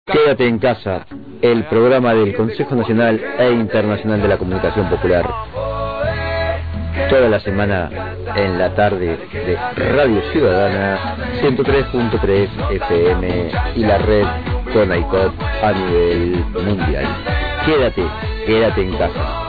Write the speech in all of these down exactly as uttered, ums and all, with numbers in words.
Quédate en casa, el programa del Consejo Nacional e Internacional de la Comunicación Popular. Toda la semana en la tarde de Radio Ciudadana ciento tres punto tres F M y la red Conaicot a nivel mundial. Quédate, quédate en casa.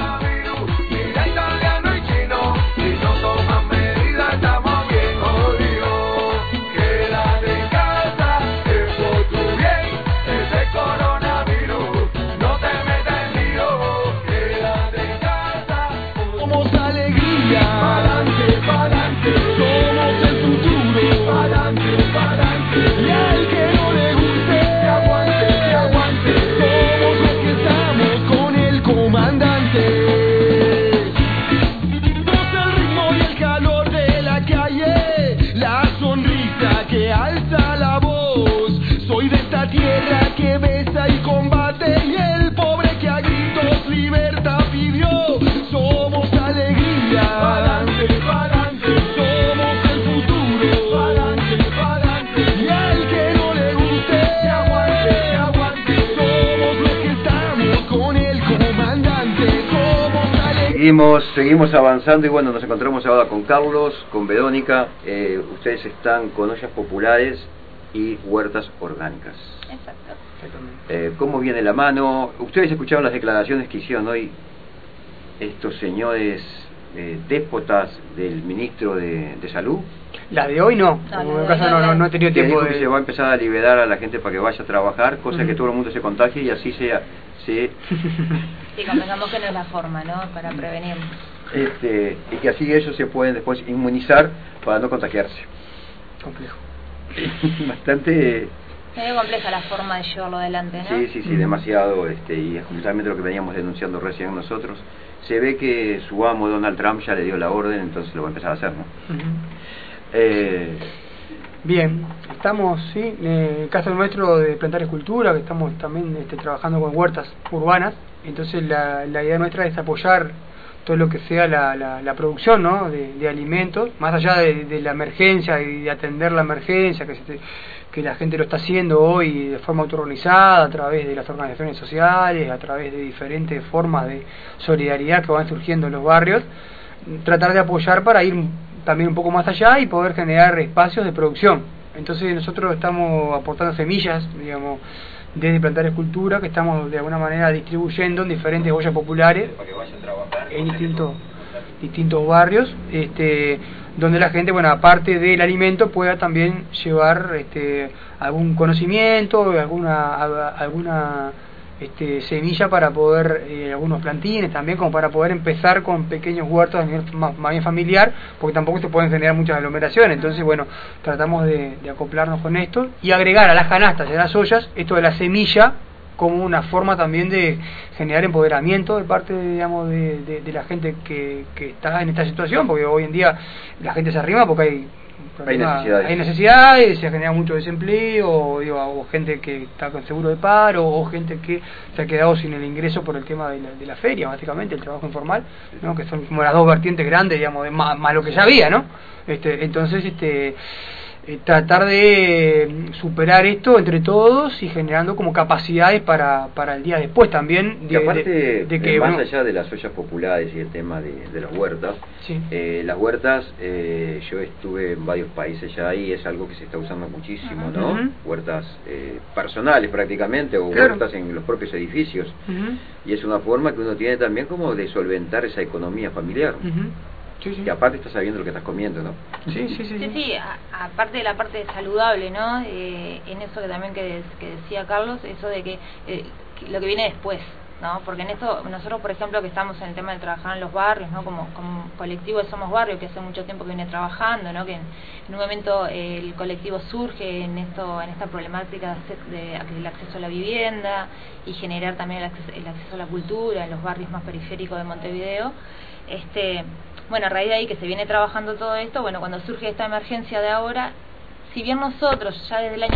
Seguimos, seguimos avanzando y bueno, nos encontramos ahora con Carlos, con Verónica. Eh, ustedes están con ollas populares y huertas orgánicas. Exacto. Eh, ¿Cómo viene la mano? Ustedes escucharon las declaraciones que hicieron hoy estos señores eh, déspotas del ministro de, de Salud. La de hoy no, no, en caso no, no, no he tenido que tiempo dijo de... que se va a empezar a liberar a la gente para que vaya a trabajar, cosa uh-huh. que todo el mundo se contagie y así sea. Sí. Sí, convengamos que no es la forma, ¿no? Para prevenir. Este, y que así ellos se pueden después inmunizar para no contagiarse. Complejo. Bastante... Medio compleja la forma de llevarlo adelante, ¿no? Sí, sí, sí, demasiado, este, y es justamente lo que veníamos denunciando recién nosotros. Se ve que su amo Donald Trump ya le dio la orden, entonces lo va a empezar a hacer, ¿no? Uh-huh. eh, Bien, estamos, sí, en el caso nuestro de plantar escultura, que estamos también este, trabajando con huertas urbanas, entonces la, la idea nuestra es apoyar todo lo que sea la, la, la producción, ¿no? de, de alimentos, más allá de, de la emergencia y de atender la emergencia, que, se, que la gente lo está haciendo hoy de forma autoorganizada, a través de las organizaciones sociales, a través de diferentes formas de solidaridad que van surgiendo en los barrios, tratar de apoyar para ir también un poco más allá y poder generar espacios de producción. Entonces nosotros estamos aportando semillas, digamos, desde plantar escultura, que estamos de alguna manera distribuyendo en diferentes ollas populares para que vayan a trabajar en distintos distintos barrios, este, donde la gente, bueno, aparte del alimento, pueda también llevar este, algún conocimiento, alguna alguna Este, semilla para poder, eh, algunos plantines también, como para poder empezar con pequeños huertos a nivel más, más bien familiar, porque tampoco se pueden generar muchas aglomeraciones. Entonces, bueno, tratamos de, de acoplarnos con esto y agregar a las canastas y a las ollas esto de la semilla como una forma también de generar empoderamiento de parte, digamos, de, de, de la gente que, que está en esta situación, porque hoy en día la gente se arrima porque hay Hay necesidades. hay necesidades, se genera mucho desempleo, o, digo, o gente que está con seguro de paro, o gente que se ha quedado sin el ingreso por el tema de la, de la feria, básicamente, el trabajo informal, ¿no? Que son como las dos vertientes grandes, digamos, de más, más lo que ya había, ¿no? Este, entonces, este eh, tratar de superar esto entre todos y generando como capacidades para, para el día después también. De, y aparte, de, de que, más bueno, allá de las ollas populares y el tema de, de las huertas, sí. eh, las huertas, eh, yo estuve en varios países ya y es algo que se está usando muchísimo, ¿no? Uh-huh. Huertas eh, personales prácticamente, o claro. huertas en los propios edificios. Uh-huh. Y es una forma que uno tiene también como de solventar esa economía familiar. Uh-huh. Sí, sí. Y aparte estás sabiendo lo que estás comiendo, ¿no? Sí, sí, sí. Sí, sí. sí, a, aparte de la parte saludable, ¿no? Eh, en eso que también que, que decía Carlos, eso de que, eh, que lo que viene después, ¿no? Porque en esto, nosotros por ejemplo que estamos en el tema de trabajar en los barrios, ¿no? Como, como colectivo de Somos Barrio, que hace mucho tiempo que viene trabajando, ¿no? Que en, en un momento eh, el colectivo surge en esto, en esta problemática de, de, del acceso a la vivienda y generar también el acceso, el acceso a la cultura en los barrios más periféricos de Montevideo. Este, bueno, a raíz de ahí que se viene trabajando todo esto, bueno, cuando surge esta emergencia de ahora, si bien nosotros ya desde el año pasado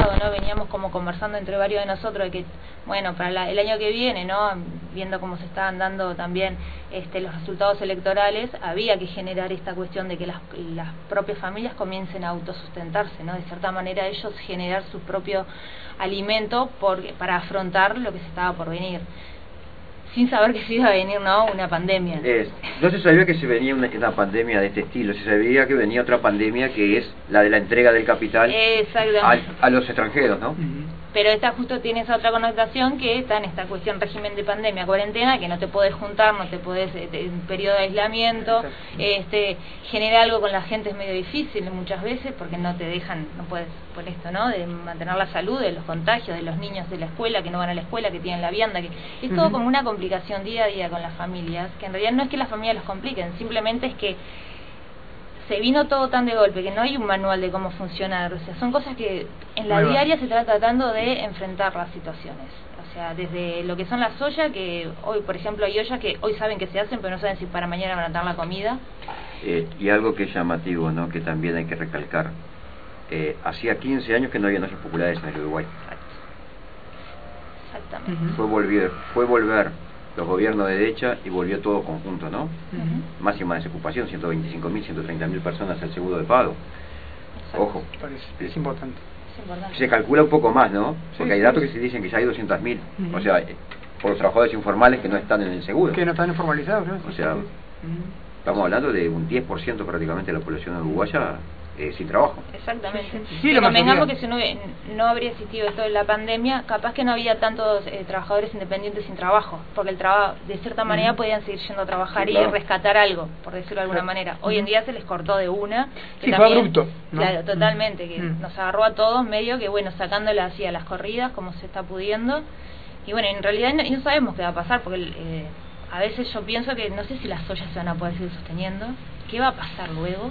pasado, ¿no? Veníamos como conversando entre varios de nosotros de que, bueno, para la, el año que viene, ¿no? Viendo cómo se estaban dando también este, los resultados electorales, había que generar esta cuestión de que las, las propias familias comiencen a autosustentarse, ¿no? De cierta manera ellos generar su propio alimento por, para afrontar lo que se estaba por venir, sin saber que se iba a venir, ¿no? Una pandemia. Es, no se sabía que se venía una, una pandemia de este estilo, se sabía que venía otra pandemia que es la de la entrega del capital a, a los extranjeros, ¿no? Pero esta justo tiene esa otra connotación que está en esta cuestión régimen de pandemia, cuarentena, que no te podés juntar, no te podés, en un periodo de aislamiento, este, genera algo con la gente es medio difícil muchas veces porque no te dejan, no puedes, por esto, ¿no? De mantener la salud, de los contagios, de los niños de la escuela, que no van a la escuela, que tienen la vianda, que es todo uh-huh. como una complicación día a día con las familias, que en realidad no es que las familias los compliquen, simplemente es que se vino todo tan de golpe que no hay un manual de cómo funcionar, o sea, son cosas que en la diaria se está tratando de enfrentar las situaciones, o sea, desde lo que son las ollas, que hoy, por ejemplo, hay ollas que hoy saben que se hacen, pero no saben si para mañana van a dar la comida. Eh, y algo que es llamativo, ¿no?, que también hay que recalcar, eh, hacía quince años que no había ollas populares en el Uruguay. Exactamente. Uh-huh. Fue volver, fue volver los gobiernos de derecha y volvió todo conjunto, ¿no? Uh-huh. Máxima desocupación, ciento veinticinco mil, ciento treinta mil personas al seguro de pago. Exacto. Ojo, parece, es importante. Es importante. Se calcula un poco más, ¿no? Porque sí, hay datos sí. que se dicen que ya hay doscientos mil, uh-huh. o sea, por los trabajadores informales que no están en el seguro. Que no están informalizados, ¿no? O sea, uh-huh. estamos hablando de un diez por ciento prácticamente de la población uruguaya Eh, sin trabajo. Exactamente. Sí, y convengamos que si no, no habría existido esto de la pandemia, capaz que no había tantos eh, trabajadores independientes sin trabajo, porque el trabajo, de cierta manera, uh-huh. podían seguir yendo a trabajar sí, claro. y rescatar algo, por decirlo de alguna claro. manera. Hoy uh-huh. en día se les cortó de una. Que sí, también, fue abrupto, ¿no? Claro, totalmente, que uh-huh. nos agarró a todos medio que, bueno, sacándola así a las corridas, como se está pudiendo. Y bueno, en realidad no, no sabemos qué va a pasar, porque eh, a veces yo pienso que no sé si las ollas se van a poder seguir sosteniendo. ¿Qué va a pasar luego?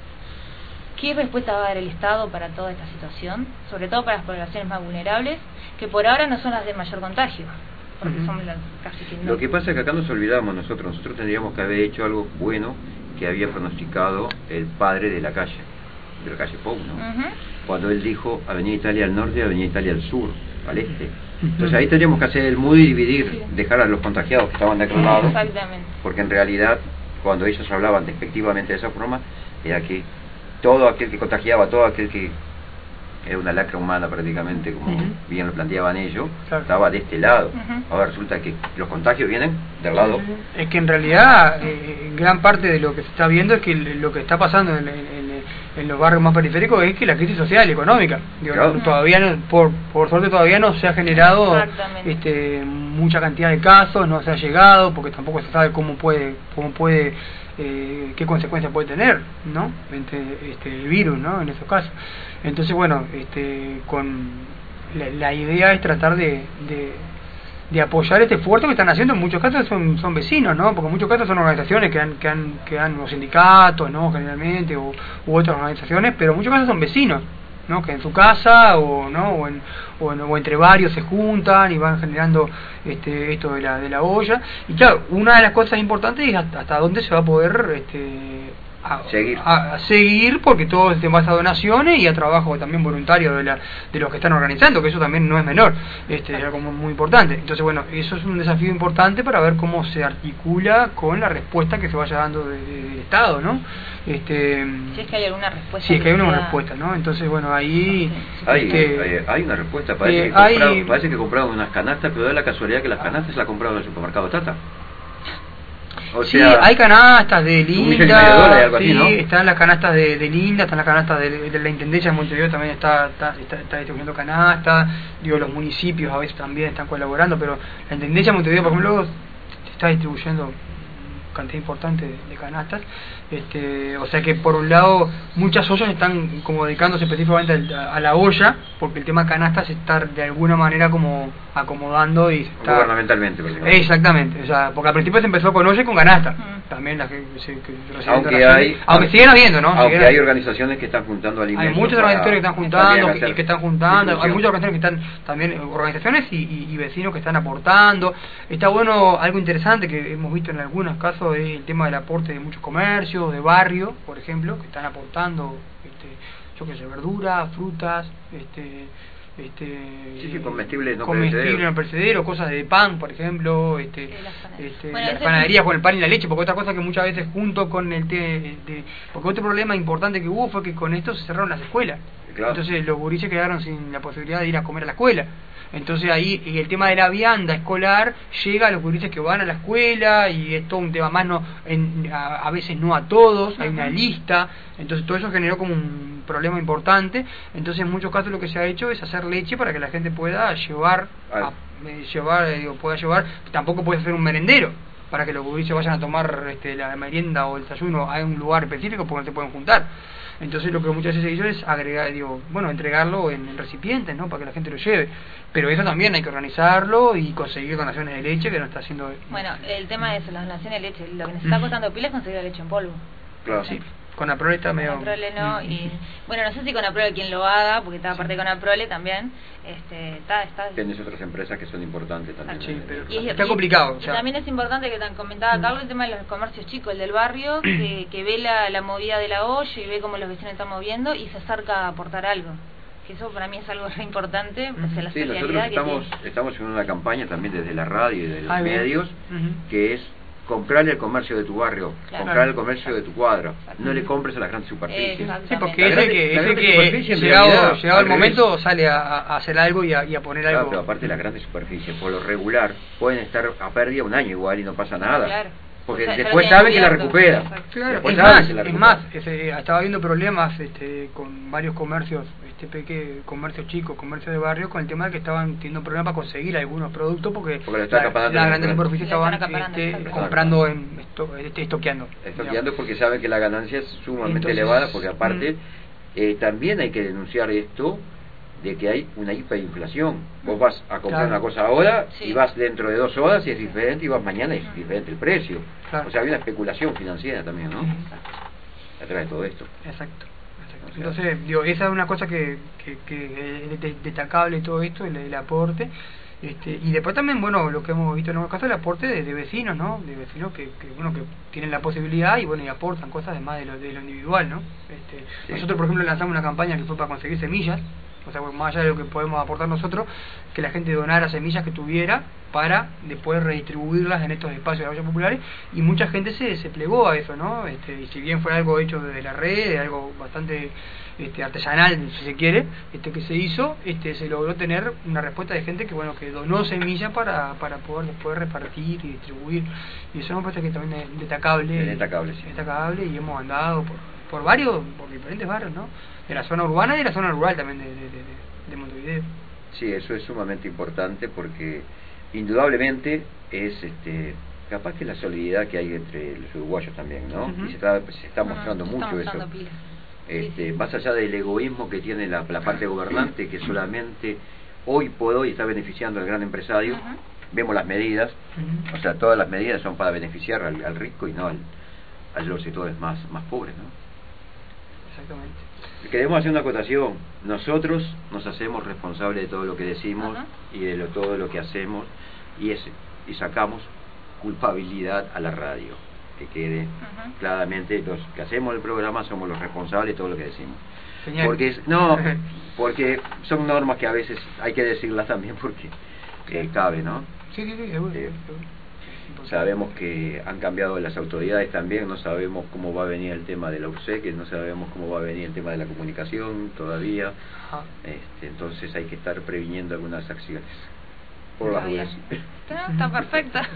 ¿Qué respuesta va a dar el Estado para toda esta situación? Sobre todo para las poblaciones más vulnerables, que por ahora no son las de mayor contagio, porque uh-huh. son las casi que no. Lo que pasa es que acá nos olvidamos nosotros, nosotros tendríamos que haber hecho algo bueno que había pronosticado el padre de la calle, de la calle Pou, ¿no? Uh-huh. Cuando él dijo Avenida Italia al norte y Avenida Italia al sur, al este. Entonces ahí tendríamos que hacer el mudo y dividir, sí. dejar a los contagiados que estaban de aquel lado, exactamente. Porque en realidad cuando ellos hablaban despectivamente de esa forma, era que todo aquel que contagiaba, todo aquel que era una lacra humana prácticamente, como uh-huh. bien lo planteaban ellos, claro. estaba de este lado. Uh-huh. Ahora resulta que los contagios vienen del lado. Uh-huh. Es que en realidad eh, gran parte de lo que se está viendo es que lo que está pasando en, en, en los barrios más periféricos es que la crisis social y económica. Digo, claro. todavía no, por, por suerte todavía no se ha generado este, mucha cantidad de casos, no se ha llegado, porque tampoco se sabe cómo puede, cómo puede Eh, qué consecuencias puede tener, ¿no? Este, este el virus, ¿no? En esos casos. Entonces, bueno, este, con la, la idea es tratar de, de, de apoyar este esfuerzo que están haciendo. En muchos casos son, son vecinos, ¿no? Porque en muchos casos son organizaciones que han, que han, que han los sindicatos, ¿no? Generalmente, o, u otras organizaciones, pero en muchos casos son vecinos, ¿no? Que en su casa o no o, en, o, en, o entre varios se juntan y van generando este esto de la de la olla. Y claro, una de las cosas importantes es hasta, hasta dónde se va a poder este a seguir. A, a seguir, porque todo es en base a donaciones y a trabajo también voluntario de la de los que están organizando, que eso también no es menor, este es algo muy importante. Entonces, bueno, eso es un desafío importante para ver cómo se articula con la respuesta que se vaya dando de, de, del Estado, ¿no? Este, si es que hay alguna respuesta. Si es que hay una sea... respuesta, ¿no? Entonces, bueno, ahí hay, este, hay, hay una respuesta, parece, eh, que compraron, hay... parece que compraron unas canastas, pero da la casualidad que las canastas se las compraron en el supermercado Tata. O sí, sea, hay canastas de Linda, de dólares, algo sí, así, ¿no? Están las canastas de, de Linda, están las canastas de, de la Intendencia de Montevideo, también está, está, está, está distribuyendo canastas, digo, los municipios a veces también están colaborando, pero la Intendencia de Montevideo, por ejemplo, está distribuyendo cantidad importante de, de canastas, este, o sea que por un lado muchas ollas están como dedicándose específicamente a, a la olla, porque el tema canastas se está de alguna manera como acomodando y se está gubernamentalmente, exactamente, o sea, porque al principio se empezó con olla y con canastas, uh-huh. también las que, se, que aunque hay aunque siguen habiendo, ¿no? Aunque siguen hay organizaciones que están juntando alimentos, hay muchas organizaciones que están juntando que, que están juntando hay muchas organizaciones que están también organizaciones y, y, y vecinos que están aportando. Está bueno, algo interesante que hemos visto en algunos casos es el tema del aporte de muchos comercios, de barrio, por ejemplo, que están aportando, este, yo qué sé, verduras, frutas, este, este sí, sí, comestibles no comestibles no perecederos, cosas de pan, por ejemplo, este, sí, las este, bueno, las panaderías con el pan y la leche, porque otra cosa que muchas veces junto con el té, de, porque otro problema importante que hubo fue que con esto se cerraron las escuelas, claro. Entonces los gurises quedaron sin la posibilidad de ir a comer a la escuela. Entonces ahí y el tema de la vianda escolar llega a los gurises que van a la escuela y es todo un tema más, no en, a, a veces no a todos, hay una lista, entonces todo eso generó como un problema importante. Entonces en muchos casos lo que se ha hecho es hacer leche para que la gente pueda llevar, a, eh, llevar eh, digo, pueda llevar, tampoco puede hacer un merendero para que los gurises vayan a tomar este, la merienda o el desayuno a un lugar específico porque no se pueden juntar. Entonces lo que muchas veces se hizo es agregar, digo, bueno, entregarlo en, en recipientes, ¿no? Para que la gente lo lleve. Pero eso también hay que organizarlo y conseguir donaciones de leche, que no está haciendo... Bueno, el tema es las donaciones de leche. Lo que nos está costando pila es conseguir la leche en polvo. Claro. Sí. Con Aprole está medio... Con Aprole no, y bueno, no sé si con Aprole quien lo haga, porque está aparte con Aprole también, este, está, está... Tienes otras empresas que son importantes también. Sí, pero y, está y, complicado. Y o sea. también es importante que tan comentaba Carlos el tema de los comercios chicos, el del barrio, que, que ve la, la movida de la olla y ve cómo los vecinos están moviendo y se acerca a aportar algo. Que eso para mí es algo re importante, o sea, la sí, nosotros estamos, estamos en una campaña también desde la radio y de los ah, medios, uh-huh. que es comprarle el comercio de tu barrio, claro. comprar el comercio de tu cuadra, no le compres a las grandes superficies. Sí, porque ese que, ese que llegado, realidad, llegado el momento sale a, a hacer algo y a, y a poner claro, algo. Pero aparte de las grandes superficies, por lo regular, pueden estar a pérdida un año igual y no pasa nada. Claro. Porque o sea, después saben que la recupera. Claro, es más, es más, ese, estaba habiendo problemas este, con varios comercios, este peque, comercios chicos, comercios de barrio, con el tema de que estaban teniendo problemas para conseguir algunos productos porque, porque la, las grandes superficies estaban este, comprando, en esto, este, estoqueando. Estoqueando digamos. Porque saben que la ganancia es sumamente Entonces, elevada, porque aparte mm. eh, también hay que denunciar esto de que hay una hiperinflación. Vos vas a comprar claro. una cosa ahora sí. y vas dentro de dos horas y es diferente, y vas mañana y es diferente el precio. Claro. O sea, hay una especulación financiera también, ¿no? Atrás de todo esto. Exacto. Exacto. O sea, Entonces, digo, esa es una cosa que, que, que es destacable todo esto, el, el aporte. Este, y después también, bueno, lo que hemos visto en algunos casos, el aporte de, de vecinos, ¿no? De vecinos que, que, bueno, que tienen la posibilidad y, bueno, y aportan cosas además de lo, de lo individual, ¿no? Este, sí. Nosotros, por ejemplo, lanzamos una campaña que fue para conseguir semillas. O sea, más allá de lo que podemos aportar nosotros, que la gente donara semillas que tuviera para después redistribuirlas en estos espacios de ollas populares, y mucha gente se, se plegó a eso, ¿no? Este, y si bien fue algo hecho desde la red, algo bastante este, artesanal, si se quiere, este que se hizo, este se logró tener una respuesta de gente que, bueno, que donó semillas para, para poder después repartir y distribuir, y eso me parece que también es destacable, es destacable, sí. destacable, y hemos andado por, por varios, por diferentes barrios, ¿no? De la zona urbana y de la zona rural también de, de, de, de Montevideo. Sí, eso es sumamente importante porque indudablemente es este capaz que la solidaridad que hay entre los uruguayos también, ¿no? Uh-huh. Y se está, se está mostrando uh-huh. mucho eso. Este, más allá del egoísmo que tiene la, la parte gobernante, que solamente hoy por hoy está beneficiando al gran empresario, uh-huh. vemos las medidas, uh-huh. o sea, todas las medidas son para beneficiar al, al rico y no al, a los sectores más, más pobres, ¿no? Exactamente. Queremos hacer una acotación. Nosotros nos hacemos responsables de todo lo que decimos uh-huh. y de lo, todo lo que hacemos y, es, y sacamos culpabilidad a la radio. Que quede uh-huh. claramente, los que hacemos el programa somos los responsables de todo lo que decimos. Señor. Porque es, no, porque son normas que a veces hay que decirlas también porque eh, cabe, ¿no? Sí, sí, sí, seguro. Eh, Sabemos que han cambiado las autoridades también, no sabemos cómo va a venir el tema de la U R S E C, no sabemos cómo va a venir el tema de la comunicación todavía, este, entonces hay que estar previniendo algunas acciones. Por las dudas. No, está perfecta.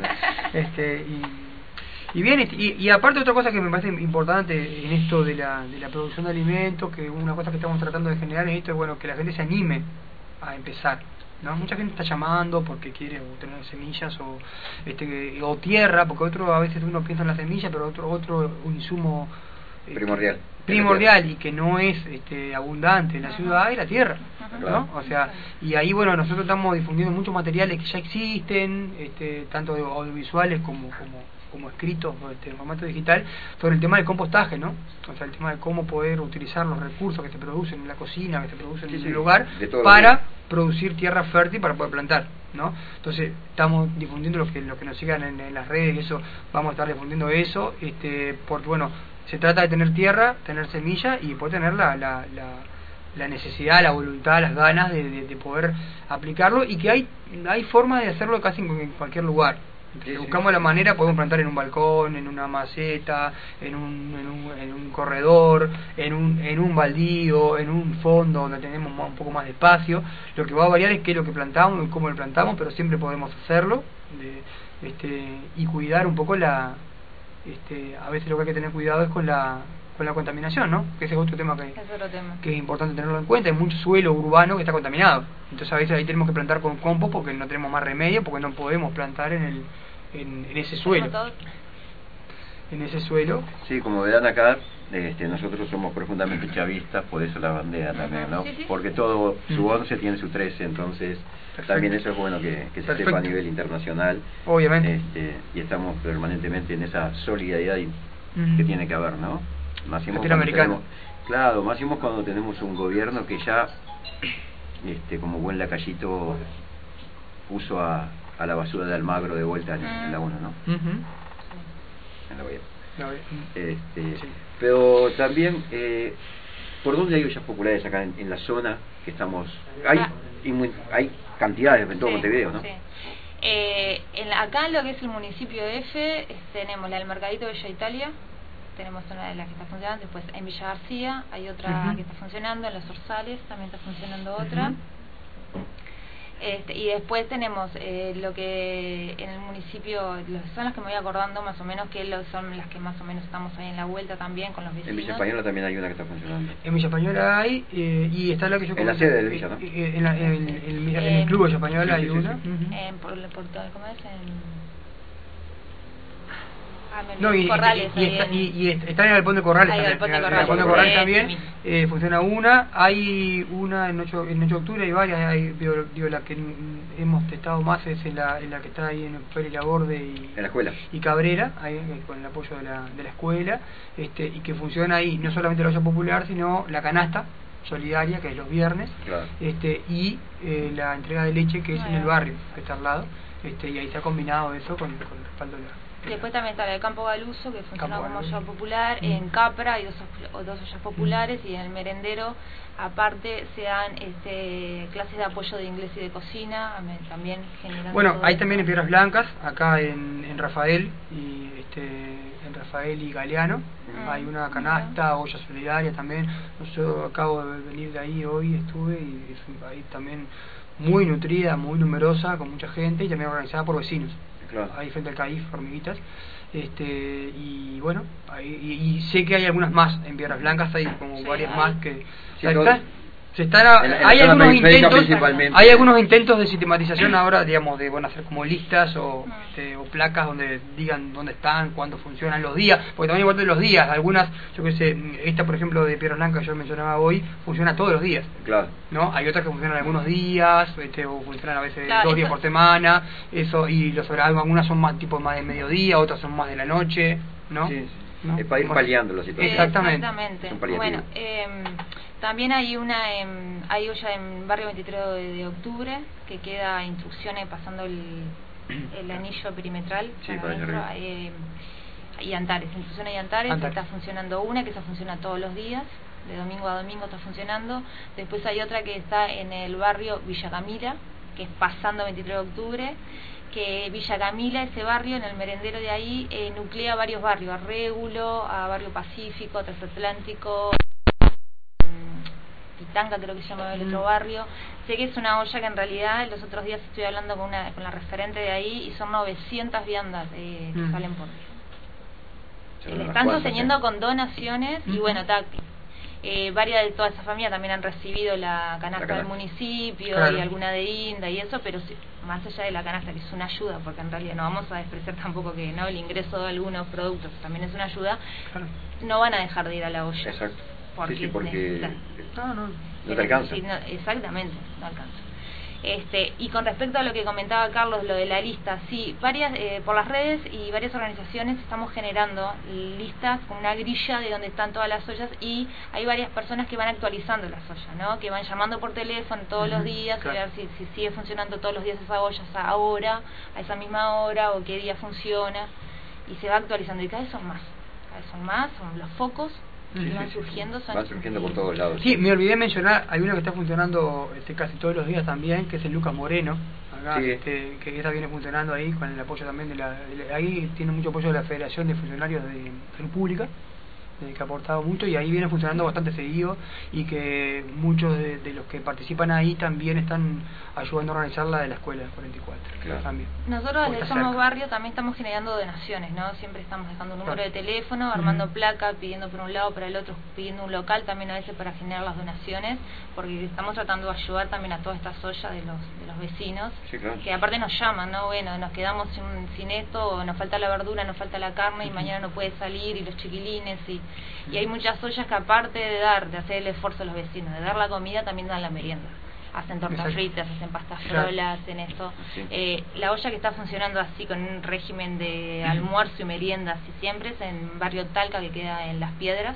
este, y, y bien, y, y aparte otra cosa que me parece importante en esto de la, de la producción de alimentos, que una cosa que estamos tratando de generar es esto, bueno, que la gente se anime a empezar. ¿No? Mucha gente está llamando porque quiere tener semillas o este o tierra, porque otro a veces uno piensa en la semilla, pero otro otro un insumo este, primordial primordial y que no es este abundante en la ciudad es la tierra, ¿no? O sea, y ahí bueno, nosotros estamos difundiendo muchos materiales que ya existen, este tanto audiovisuales como como como escritos este, en formato digital, sobre el tema del compostaje, ¿no? O sea, el tema de cómo poder utilizar los recursos que se producen en la cocina, que se producen sí, en el sí, lugar, para producir tierra fértil para poder plantar, ¿no? Entonces, estamos difundiendo los que los que nos sigan en, en las redes, eso vamos a estar difundiendo eso, este porque, bueno, se trata de tener tierra, tener semilla y poder tener la, la, la la necesidad, la voluntad, las ganas de, de, de poder aplicarlo, y que hay hay formas de hacerlo casi en, en cualquier lugar. Entonces, sí, buscamos sí. la manera, podemos plantar en un balcón, en una maceta, en un, en un, en un corredor, en un, en un baldío, en un fondo donde tenemos un poco más de espacio. Lo que va a variar es qué es lo que plantamos y cómo lo plantamos, pero siempre podemos hacerlo, de, este, y cuidar un poco la... Este, a veces lo que hay que tener cuidado es con la con la contaminación, ¿no? Que ese es otro tema que, es otro tema. que es importante tenerlo en cuenta. Hay mucho suelo urbano que está contaminado, entonces a veces ahí tenemos que plantar con compost porque no tenemos más remedio, porque no podemos plantar en el en, en ese suelo en ese suelo. Sí, como verán acá, este, nosotros somos profundamente chavistas, por eso la bandera también, ¿no? Sí, sí. Porque todo, su Mm. once tiene su trece, entonces Perfecto. también eso es bueno que, que se Perfecto. sepa a nivel internacional. Obviamente. Este, y estamos permanentemente en esa solidaridad y- Mm. que tiene que haber, ¿no? Máximo cuando Latinoamericano. tenemos- claro, máximo cuando tenemos un gobierno que ya, este, como buen lacayito, puso a, a la basura de Almagro de vuelta en, en la uno, ¿no? Ujú. En la Bahía. No, eh, Este, sí. Pero también, eh, ¿por dónde hay ollas populares acá en, en la zona que estamos? Hay, Ah. inmu- hay cantidades en todo Sí, Montevideo, ¿no? sí. Eh, en la- acá en lo que es el municipio de F, es- tenemos la del Mercadito Bella Italia, tenemos una de las que está funcionando, después en Villa García hay otra Ujú. que está funcionando, en Los Orzales también está funcionando otra. Ujú. Este, y después tenemos eh, lo que en el municipio, los- son las que me voy acordando más o menos, que lo- son las que más o menos estamos ahí en la vuelta también con los vecinos. En Villa Española también hay una que está funcionando. En Villa Española hay, eh, y está la que yo En la comenté, sede de Villa, ¿no? eh, eh, en, la- en el, en el- en Eh, el club Villa Española sí, hay sí, sí, una. sí. Ujú. En, por, por, ¿cómo es? En... Ah, me No, olvidé, y, Corrales, y, y ahí está, en- y, y está en el Galpón de Corrales Ahí, también. Galpón de En el Corrales, Galpón de Corrales ese también mismo. eh, funciona una. Hay una en ocho, en ocho de octubre, hay varias. Hay, digo, digo, la que mm, hemos testado más es en la, en la que está ahí en Pérez Laborde y, En la escuela. y Cabrera, ahí, eh, con el apoyo de la, de la escuela, este, y que funciona ahí no solamente la olla popular, sino la canasta solidaria, que es los viernes, Claro. este, y eh, la entrega de leche, que es en el barrio, que está al lado, este, y ahí está combinado eso con, con el respaldo de la... Después también está la de Campo Galuso, que funciona Campo como Galuso. olla popular. Mm. En Capra hay dos, o- dos ollas populares, y en el merendero, aparte, se dan este, clases de apoyo de inglés y de cocina, amén, también generando... Bueno, todo hay eso. también en Piedras Blancas, acá en, en Rafael y este en Rafael y Galeano, Mm. hay una canasta, olla solidaria también. Yo acabo de venir de ahí hoy, estuve, y es un país también muy nutrida, muy numerosa, con mucha gente, y también organizada por vecinos. Claro. Ahí frente al CAIF, Hormiguitas. Este, y bueno, ahí, y, y sé que hay algunas más en Piedras Blancas, hay como Sí, varias hay. más que Sí, o sea, todo- están- se están a- En la- en la hay zona algunos periférica intentos principalmente. hay algunos intentos de sistematización ahora, digamos, de bueno, hacer como listas o, Mm. este, o placas donde digan dónde están, cuándo funcionan los días, porque también igual de los días, algunas, yo qué sé, esta por ejemplo de Piedras Blancas que yo mencionaba hoy, funciona todos los días, Claro. ¿no? Hay otras que funcionan algunos días, este, o funcionan a veces Claro, dos días eso- por semana, eso, y los horarios, algunas son más tipo más de mediodía, otras son más de la noche, ¿no? Sí, sí. ¿No? Es para ir Bueno, paliando la situación. Exactamente. Exactamente. Es un paliativo. Bueno, eh, también hay una en, hay olla en Barrio veintitrés de, de octubre, que queda instrucciones pasando el, el anillo perimetral Sí, para para allá adentro, arriba. eh, y Antares, instrucciones y Antares, Antares. está funcionando una, que esa funciona todos los días, de domingo a domingo está funcionando. Después hay otra que está en el barrio Villa Camila, que es pasando veintitrés de octubre, que Villa Camila, ese barrio, en el merendero de ahí, eh, nuclea varios barrios, a Régulo, a Barrio Pacífico, a Transatlántico, Pitanga creo que se llama el otro Mm. barrio. Sé que es una olla que en realidad los otros días estoy hablando con una con la referente de ahí, y son novecientas viandas eh, que Mm. salen por día. Son Le unas están cuantas, sosteniendo ¿eh? con donaciones, y Ujú. bueno, ta- eh, varias de toda esa familia también han recibido la canasta La del canasta. municipio, Claro. y alguna de Inda y eso, pero sí, más allá de la canasta, que es una ayuda, porque en realidad no vamos a despreciar tampoco que no el ingreso de algunos productos también es una ayuda, Claro. no van a dejar de ir a la olla. Exacto. Porque sí, sí, porque necesitan. No, no. no te alcanza. Sí, no, exactamente, no alcanza. Este, y con respecto a lo que comentaba Carlos, lo de la lista, sí, varias eh, por las redes y varias organizaciones estamos generando listas con una grilla de donde están todas las ollas, y hay varias personas que van actualizando las ollas, ¿no? Que van llamando por teléfono todos Ujú, los días, claro. a ver si, si sigue funcionando todos los días esa olla a hora, a esa misma hora, o qué día funciona, y se va actualizando, y cada vez son más, cada vez son más, son los focos Sí, que van sí, surgiendo sí. son Van surgiendo por todos lados. Sí, me olvidé mencionar, hay uno que está funcionando este, casi todos los días también, que es el Lucas Moreno, acá, Sí. este, que esta viene funcionando ahí con el apoyo también de la, de la- ahí tiene mucho apoyo de la Federación de Funcionarios de Salud Pública, eh, que ha aportado mucho, y ahí viene funcionando bastante seguido, y que muchos de, de los que participan ahí también están ayudando a organizar la de la escuela cuarenta y cuatro. Claro. También. Nosotros Porque desde está Somos cerca. Barrio también estamos generando donaciones, ¿no? Siempre estamos dejando un número Claro. de teléfono, armando Ujú. placa, pidiendo por un lado, para el otro, pidiendo un local también a veces para generar las donaciones, porque estamos tratando de ayudar también a todas estas ollas de los de los vecinos, Sí, claro. que aparte nos llaman, ¿no? Bueno, nos quedamos sin, sin esto, o nos falta la verdura, nos falta la carne, y mañana no puede salir, y los chiquilines, y, y hay muchas ollas que aparte de dar, de hacer el esfuerzo a los vecinos, de dar la comida, también dan la merienda. Hacen tortas Exacto. fritas, hacen pastas Claro. frolas, hacen esto. Sí. Eh, la olla que está funcionando así con un régimen de almuerzo y merienda así siempre es en Barrio Talca, que queda en Las Piedras,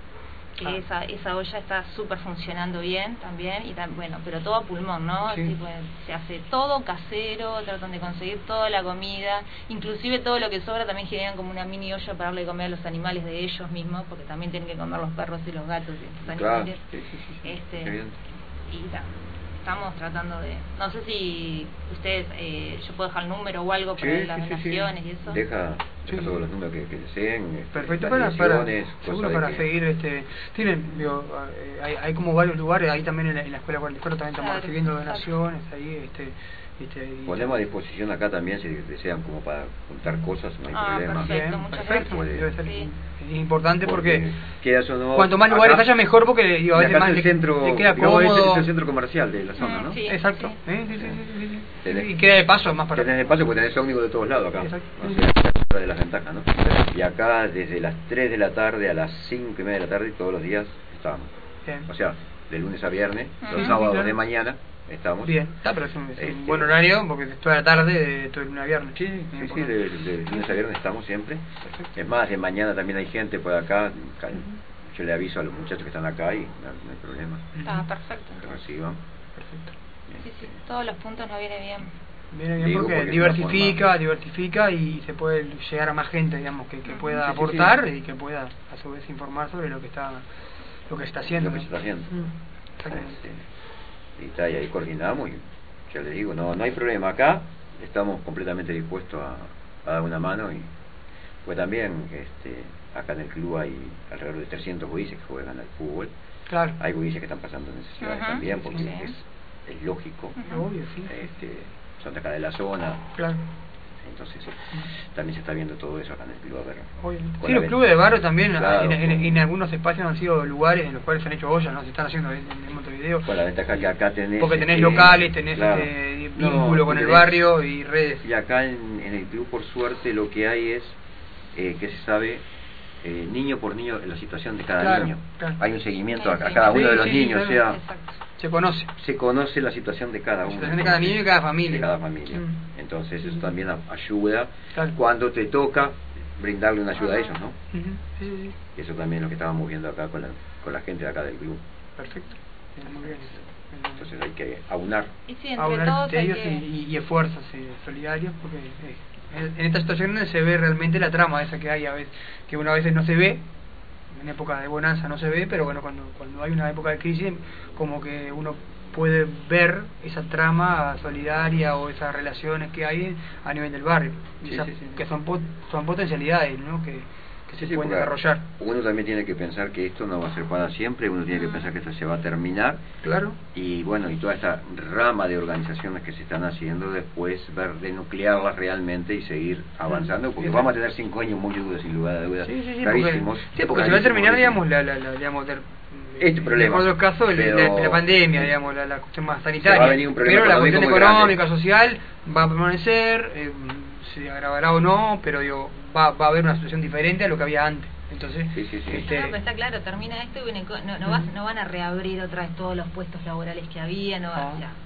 que Ah. esa esa olla está súper funcionando bien también, y tam- bueno, pero todo a pulmón, ¿no? Sí. Tipo, se hace todo casero, tratan de conseguir toda la comida, inclusive todo lo que sobra también generan como una mini olla para darle de comer a los animales de ellos mismos, porque también tienen que comer los perros y los gatos y estos Claro. animales. Sí, sí, sí, sí. Este, Qué bien. y ta, estamos tratando de, no sé si ustedes, eh, yo puedo dejar el número o algo para Sí, las sí, sí, sí. donaciones y eso. Deja, Sí, deja sí. todos los números que, que deseen. este, Perfecto, las para, para, direcciones, seguro cosas de para que- seguir, este, tienen, digo, eh, hay, hay como varios lugares, ahí también en la, en la Escuela cuarenta y cuatro también estamos Claro, recibiendo exacto. donaciones, ahí, este, este, y- Ponemos a disposición acá también si desean como para juntar cosas, no hay Ah, problema. perfecto. Bien, muchas perfecto, gracias. debe ser Sí. es importante porque, quieras o no, cuanto más lugares acá- haya mejor, porque digo, a y veces acá más es le, el centro, le queda digamos, es el- cómodo. es el centro comercial de la zona, Mm, ¿no? sí. Exacto, ¿eh? Sí, sí, sí, sí, sí. Tenés- Y queda de paso más para... Tenés espacio porque tenés ómnibus de todos lados acá. Exacto. O sea, esa es otra de las ventajas, ¿no? Y acá desde las tres de la tarde a las cinco y media de la tarde todos los días estamos. Bien. O sea, de lunes a viernes, Ujú. los sábados Claro. de mañana estamos. Bien, está, pero es un, es un Este- buen horario porque es toda la tarde, de todo el lunes a viernes. Sí, Muy sí, sí, importante. de, de lunes a viernes estamos siempre. Perfecto. Es más, de mañana también hay gente por acá. ca- Yo le aviso a los muchachos que están acá y no, no hay problema. Está perfecto. Que entonces. reciban. Perfecto. Sí, sí, todos los puntos nos viene bien. Viene bien Digo, porque, porque es diversifica, una diversifica y se puede llegar a más gente, digamos, que, que Ujú. pueda Sí, sí, aportar sí. y que pueda a su vez informar sobre lo que está lo que está haciendo. Lo que ¿no? se está haciendo. Mm, exactamente. Este, y, está, y ahí coordinamos y ya les digo, no no hay problema acá, estamos completamente dispuestos a, a dar una mano y pues también este acá en el club hay alrededor de trescientos gurises que juegan al fútbol, Claro. hay gurises que están pasando necesidades Ajá, también sí, porque sí. es, es lógico, Ujú. Obvio, sí. este, son de acá de la zona, Claro. entonces también se está viendo todo eso acá en el club a ver. Obviamente. con Sí, la los ven- clubes de barrio también, Claro, en, en- con- en algunos espacios han sido lugares en los cuales se han hecho ollas, ¿no? Se están haciendo en, en Montevideo. con la ventaja que acá tenés Porque tenés este, locales, tenés claro. este, No, vínculo y con el tenés- barrio y redes. Y acá en, en el club, por suerte, lo que hay es eh, que se sabe eh, niño por niño la situación de cada Claro, niño. claro. Hay un seguimiento a, Sí, a sí. cada uno Sí, de los sí, sí, niños, claro. o sea, Exacto. Se conoce. se conoce la situación de cada La uno. situación de cada niño y cada familia. De cada familia. Mm. Entonces eso también a- ayuda Claro. cuando te toca brindarle una ayuda a ellos, ¿no? Ujú, sí, sí, sí. Y eso también es lo que estábamos viendo acá con la, con la gente de acá del club. Perfecto. Bien, muy bien. Entonces hay que aunar. Y sí, entre Aunar todos hay criterios que... y, y- y esfuerzos eh, solidarios, porque eh, en, en estas situaciones se ve realmente la trama esa que hay a veces, que una a veces no se ve, en época de bonanza no se ve, pero bueno, cuando, cuando hay una época de crisis, como que uno puede ver esa trama solidaria o esas relaciones que hay a nivel del barrio, y Sí, esas- sí, sí. que son, pot- son potencialidades, ¿no? que, que se Sí, pueden porque desarrollar. Uno también tiene que pensar que esto no va a ser para siempre, uno tiene que pensar que esto se va a terminar. Claro. Y bueno, y toda esta rama de organizaciones que se están haciendo, después ver de nuclearlas realmente y seguir avanzando, porque Sí, vamos a sí. tener cinco años muy duros, sin lugar a dudas, Sí, sí, sí, gravísimos. porque, sí, porque se va a gravísimos, terminar, gravísimos. digamos, la, la, la, digamos, del, Este problema. en mejor de los casos, el- Pero- la, la pandemia, digamos, la, la cuestión más sanitaria. va a venir un problema pero la económico cuestión muy económica, grande. social, va a permanecer, eh, se agravará o no, pero digo, va, va a haber una situación diferente a lo que había antes. Entonces, Sí, sí, sí. este, No, pero está claro, termina esto y viene co- no, no, vas- no van a reabrir otra vez todos los puestos laborales que había, no, va- Ah. o sea,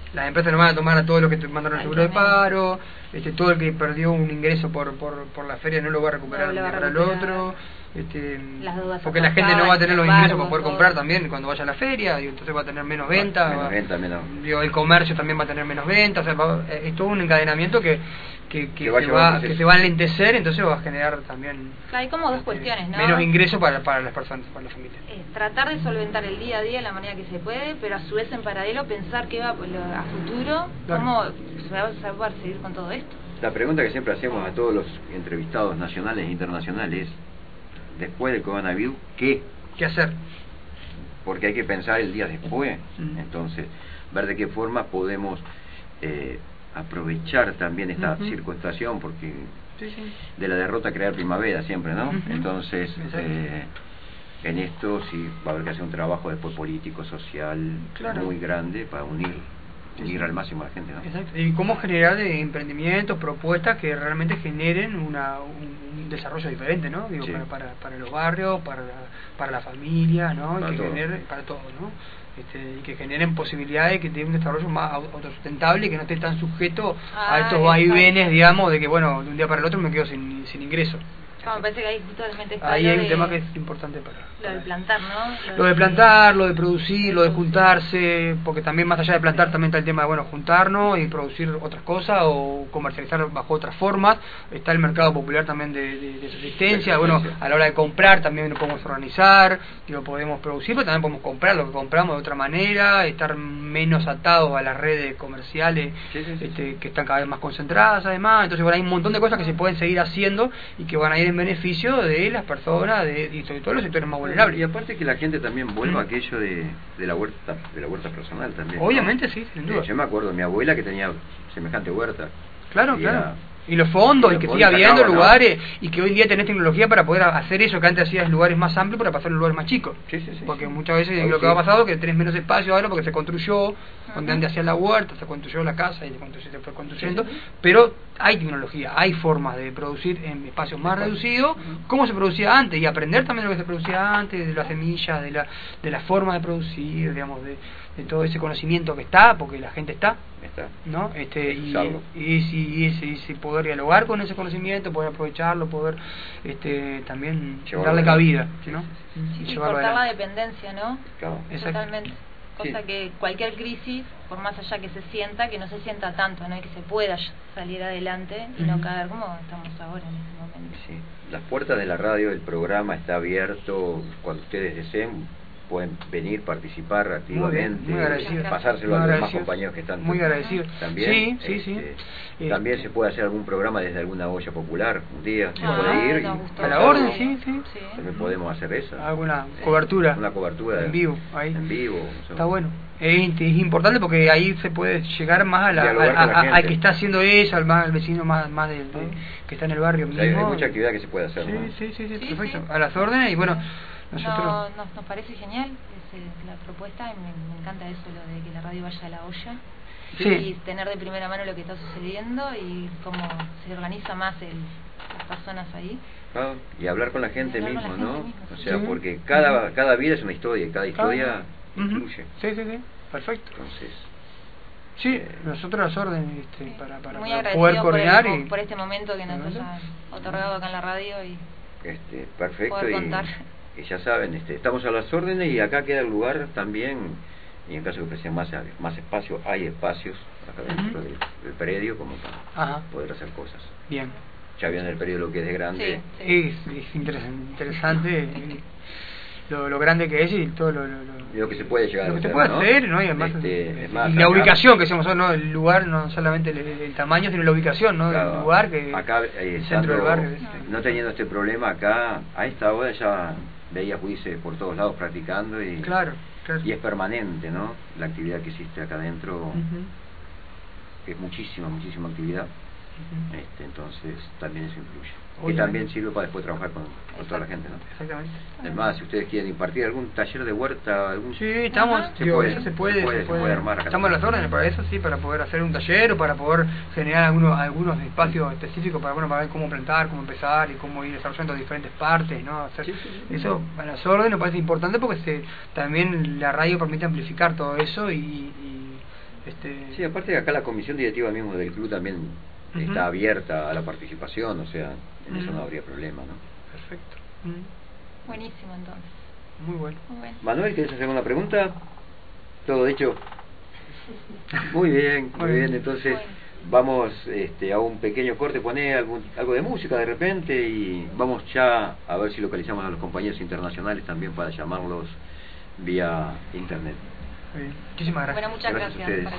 las empresas no van a tomar a todos los que te mandaron el seguro de paro, este, todo el que perdió un ingreso por por, por la feria no lo va a recuperar no para el otro, este, porque la gente no va a tener los ingresos para poder todo. comprar también cuando vaya a la feria, y entonces va a tener menos venta, menos va, venta menos. Digo, el comercio también va a tener menos venta, o sea, va, es todo un encadenamiento que que, que, que, se va, que se va a enlentecer, entonces va a generar también hay como dos este, cuestiones, ¿no? menos ingresos para, para las personas, para las familias. Eh, tratar de solventar el día a día de la manera que se puede, pero a su vez en paralelo pensar que va a futuro, claro. cómo se va, se va a seguir con todo esto. La pregunta que siempre hacemos a todos los entrevistados nacionales e internacionales es, después del coronavirus, ¿qué? ¿Qué hacer? Porque hay que pensar el día después, mm. entonces, ver de qué forma podemos eh, aprovechar también esta uh-huh. circunstancia, porque sí, sí. de la derrota crear primavera siempre, ¿no? Uh-huh. Entonces, eh, en esto sí va a haber que hacer un trabajo después político, social, claro. muy grande para unir unir al máximo a la gente, ¿no? Exacto. Y cómo generar de emprendimientos, propuestas que realmente generen una, un, un desarrollo diferente, ¿no? Digo, sí. para, para, para los barrios, para la, para la familia, ¿no? Para y que todo. genere, para todo, ¿no? Este, y que generen posibilidades que tengan un desarrollo más autosustentable y que no esté tan sujeto ah, a estos vaivenes, digamos, de que, bueno, de un día para el otro me quedo sin, sin ingreso. No, me parece que ahí totalmente está ahí hay un de, tema que es importante para... Lo de plantar, ¿no? Lo, lo de plantar, lo de producir, lo de juntarse, porque también más allá de plantar también está el tema de, bueno, juntarnos y producir otras cosas o comercializar bajo otras formas. Está el mercado popular también de, de, de subsistencia, bueno, a la hora de comprar también lo podemos organizar, y lo podemos producir, pero también podemos comprar lo que compramos de otra manera, estar menos atados a las redes comerciales sí, sí, sí, este, sí. que están cada vez más concentradas además. Entonces, bueno, hay un montón de cosas que se pueden seguir haciendo y que van a ir en beneficio de las personas de, y sobre todo los sectores más vulnerables. Y aparte que la gente también vuelva a mm. aquello de, de la huerta de la huerta personal también. Obviamente, ¿no? Sí, sin duda. Eh, yo me acuerdo de mi abuela que tenía semejante huerta. Claro, y claro. Era, y los fondos, y, y que siga habiendo lugares, ¿no? Y que hoy en día tenés tecnología para poder hacer eso que antes hacías lugares más amplios para pasar en lugares más chicos. Sí, sí, sí, porque sí. muchas veces Hoy lo sí. que ha pasado es que tenés menos espacio ahora porque se construyó, donde antes hacías la huerta, se construyó la casa y se, construyó, se fue construyendo, sí, sí. Pero hay tecnología, hay formas de producir en espacios más reducidos, como se producía antes, y aprender también lo que se producía antes, de las semillas, de la, de la forma de producir, digamos, de, de todo ese conocimiento que está, porque la gente está, está. ¿no? Este, y, y, y, y, y, y poder dialogar con ese conocimiento, poder aprovecharlo, poder este, también llevarlo darle cabida, ¿no? Sí, y cortar la dependencia, ¿no? Claro. Totalmente. Cosa sí. que cualquier crisis, por más allá que se sienta, que no se sienta tanto, ¿no? Y que se pueda salir adelante y uh-huh. no caer como estamos ahora en este momento. Sí. Las puertas de la radio, el programa está abierto cuando ustedes deseen. Pueden venir, participar activamente, muy muy pasárselo muy a los demás compañeros que están muy agradecidos también. Sí, sí, sí. Este, también este. se puede hacer algún programa desde alguna olla popular un día, se ah, puede ir no, y a la orden, sí, sí. También podemos hacer eso. Alguna cobertura, una cobertura en vivo, ahí. En vivo. O sea, está bueno. Es, es importante porque ahí se puede llegar más a la, a, a, a, al que está haciendo eso, al, más, al vecino más, más del, de, que está en el barrio mismo. Hay, hay mucha actividad que se puede hacer. Sí, ¿no? sí, sí, sí, sí, perfecto. Sí. A las órdenes y bueno. Nosotros... No, nos, nos parece genial es la propuesta, y me, me encanta eso, lo de que la radio vaya a la olla sí. y tener de primera mano lo que está sucediendo y cómo se organiza más el, las personas ahí. Ah, y hablar con la gente mismo, la ¿no? Gente mismo, o sea, sí. porque cada cada vida es una historia y cada historia uh-huh. incluye. Sí, sí, sí, perfecto. Entonces, sí, eh, nosotros las órdenes este, para, para, muy para poder coordinar por, el, y por este momento que nos hayan otorgado acá en la radio y este, perfecto poder y, contar. y ya saben, este, estamos a las órdenes y acá queda el lugar también, y en caso que ofrecen más más espacio, hay espacios acá dentro uh-huh. del, del predio como para Ajá. poder hacer cosas. Bien. Ya vieron el predio lo que es de grande. Sí, sí. Es, es interesante, interesante lo, lo grande que es y todo lo, lo, lo, lo que se puede llegar lo que a se hacer, puede ¿no? hacer, ¿no? Y además, este, es más, y la acá, ubicación que decimos, ¿no? El lugar, no solamente el, el tamaño, sino la ubicación, ¿no? Claro, el lugar, que acá, eh, el centro del barrio. No, no teniendo este problema acá, a esta hora ya veía juicios por todos lados practicando y, claro, claro. y es permanente, ¿no? La actividad que existe acá adentro uh-huh. es muchísima, muchísima actividad. Uh-huh. Este, entonces también eso influye. Obviamente. Y también sirve para después trabajar con, con toda la gente, ¿no? Exactamente. Además, si ustedes quieren impartir algún taller de huerta, algún... Sí, estamos, se, digo, puede, eso se puede, se puede, se puede, se puede armar acá. Estamos a las órdenes para eso, sí, para poder hacer un taller o para poder generar algunos algunos espacios específicos para bueno para ver cómo plantar, cómo empezar y cómo ir desarrollando diferentes partes, ¿no? Hacer sí, sí, sí. Eso a las órdenes me parece importante porque se también la radio permite amplificar todo eso y, y Este... Sí, aparte de acá la comisión directiva mismo del club también uh-huh. está abierta a la participación, o sea, en uh-huh. eso no habría problema, ¿no? Perfecto. Uh-huh. Buenísimo, entonces. Muy bueno. Muy bueno. Manuel, ¿quieres hacer una pregunta? Todo hecho. Muy bien, muy, muy bien. bien. Entonces bueno. vamos este, a un pequeño corte, poner algún, algo de música de repente y vamos ya a ver si localizamos a los compañeros internacionales también para llamarlos vía internet. Muy bien. Muchísimas gracias. Bueno, muchas gracias. gracias a ustedes.